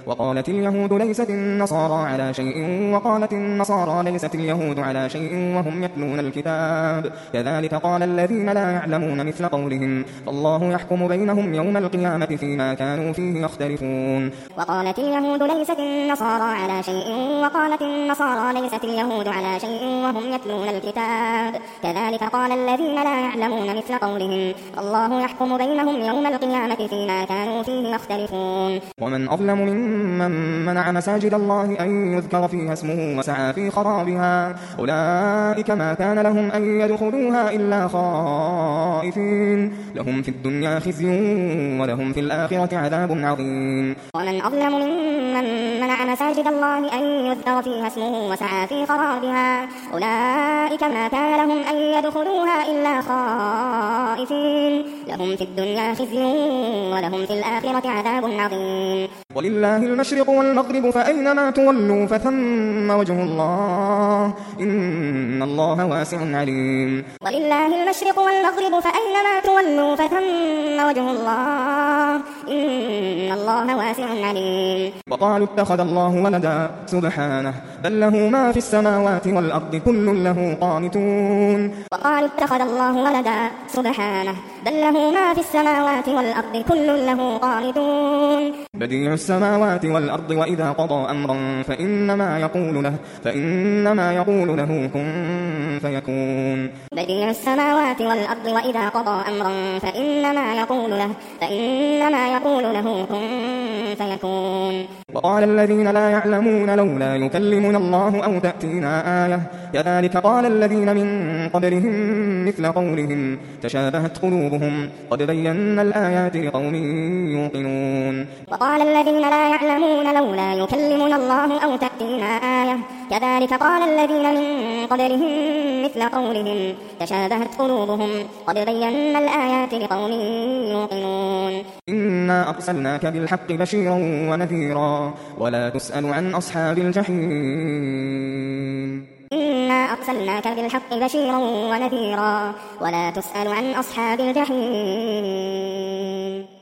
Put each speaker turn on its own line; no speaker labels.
وقالت اليهود ليست النصارى على شيء وقالت النصارى ليست اليهود على شيء وهم يتلون الكتاب كذلك قال الذين لا يعلمون مثل قولهم فالله يحكم بينهم يوم القيامة فيما كانوا فيه يختلفون
وقالت اليهود ليست النصارى على شيء وقالت النصارى ليست اليهود على شيء وهم يتلون الكتاب كذلك قال الذين لا يعلمون مثل قولهم الله يحكم بينهم يوم القيامة فيما كانوا فيه يختلفون
ومن أظلم ممن منع مساجد الله أن يذكر فيها اسمه وسعى في خرابها أولئك ما كان لهم أن يدخلوها إلا خائفين لهم في الدنيا خزي ولهم في الآخرة عذاب عظيم
ومن أظلم ممن منع مساجد الله أن يذكر فيها اسمه وسعى في خرابها أولئك ما كان لهم أن يدخلوها إلا خائفين لهم في الدنيا خزي ولهم في الآخرة عذاب عظيم
ولله المشرق والمغرب فأينما تولوا فثم وجه الله إن الله واسع عليم
ولله المشرق والمغرب فأينما تولوا فثم وجه الله إن الله واسع عليم
وقالوا اتخذ الله ولدا سبحانه بل له ما في السماوات والأرض كل له قانتون
وقالوا اتخذ الله ولدا سبحانه بل له ما في السماوات والأرض كل له قانتون
بديع السماوات والأرض وإذا قضى أمرا فإنما يقول له كن فيكون
بديع السماوات والأرض وإذا قضى أمرا فإنما يقول له كن فيكون
وقال الذين لا يعلمون لولا يكلمنا الله أو تأتينا آية كذلك قال الذين من قبلهم مثل قولهم تشابهت قلوبهم قد بينا الآيات لقوم يوقنون
وقال الذين لا يعلمون لولا يكلمنا الله أو تأتينا آية كذلك قال الذين من قبلهم مثل قولهم تشابهت قلوبهم قد بينا الآيات لقوم يوقنون
إنا أرسلناك بالحق بشيرا ونذيرا ولا تسأل عن أصحاب الجحيم
إنا أرسلناك بالحق بشيرا ونذيرا ولا تسأل عن أصحاب الجحيم